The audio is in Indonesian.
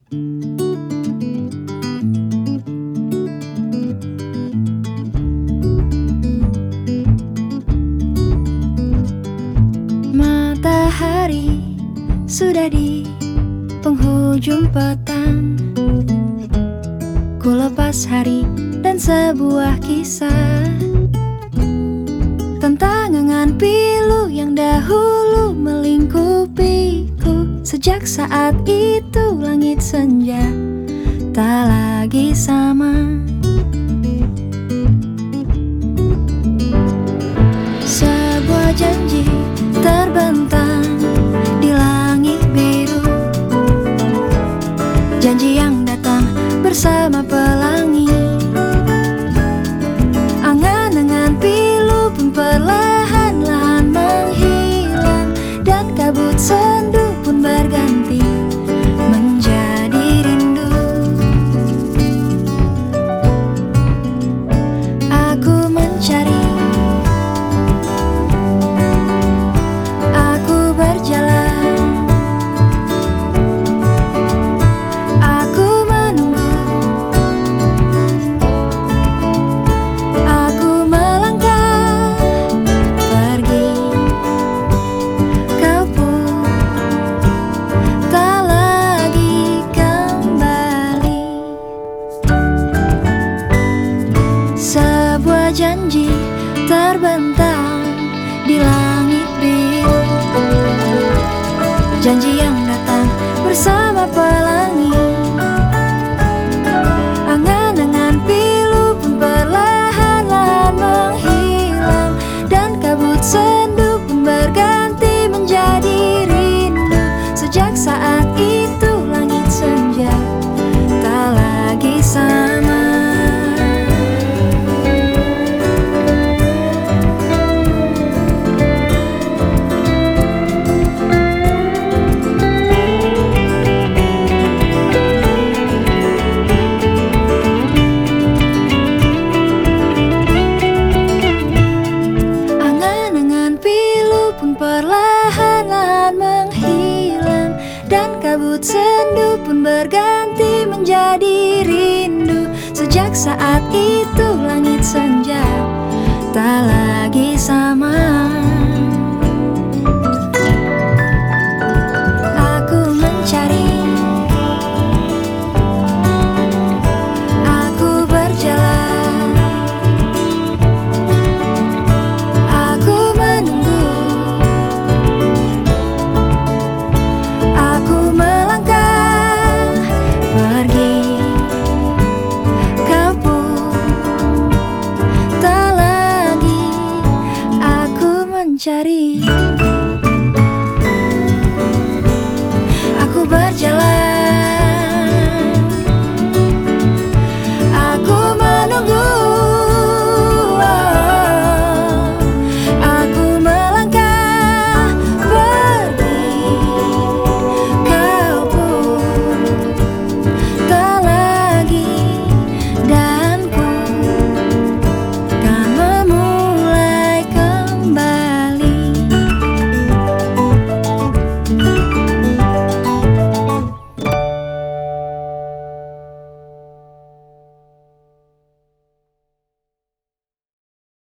Matahari sudah di penghujung petang. Ku lepas hari dan sebuah kisah tentang angan pilu yang dahulu melingkupiku. Sejak saat itu langit senja tak lagi sama. Sebuah janji terbentang di langit biru, janji yang datang bersama pelangi. Angan-angan pilu pun perlahan-lahan menghilang, dan kabut sendu pun berganti menjadi rindu. Aku mencari, aku berjalan, aku menunggu, aku melangkah pergi. Kau pun tak lagi kembali. Sebuah janji terbentang di langit biru, janji yang datang bersama pelangi. Angan-angan pilu pun perlahan-lahan menghilang, dan kabut sendu pun berganti menjadi rindu. Sejak saat itu langit senja tak lagi sama. Angan-angan pilu pun perlahan-lahan menghilang, dan kabut sendu pun berganti menjadi rindu. Sejak saat itu langit senja tak lagi sama.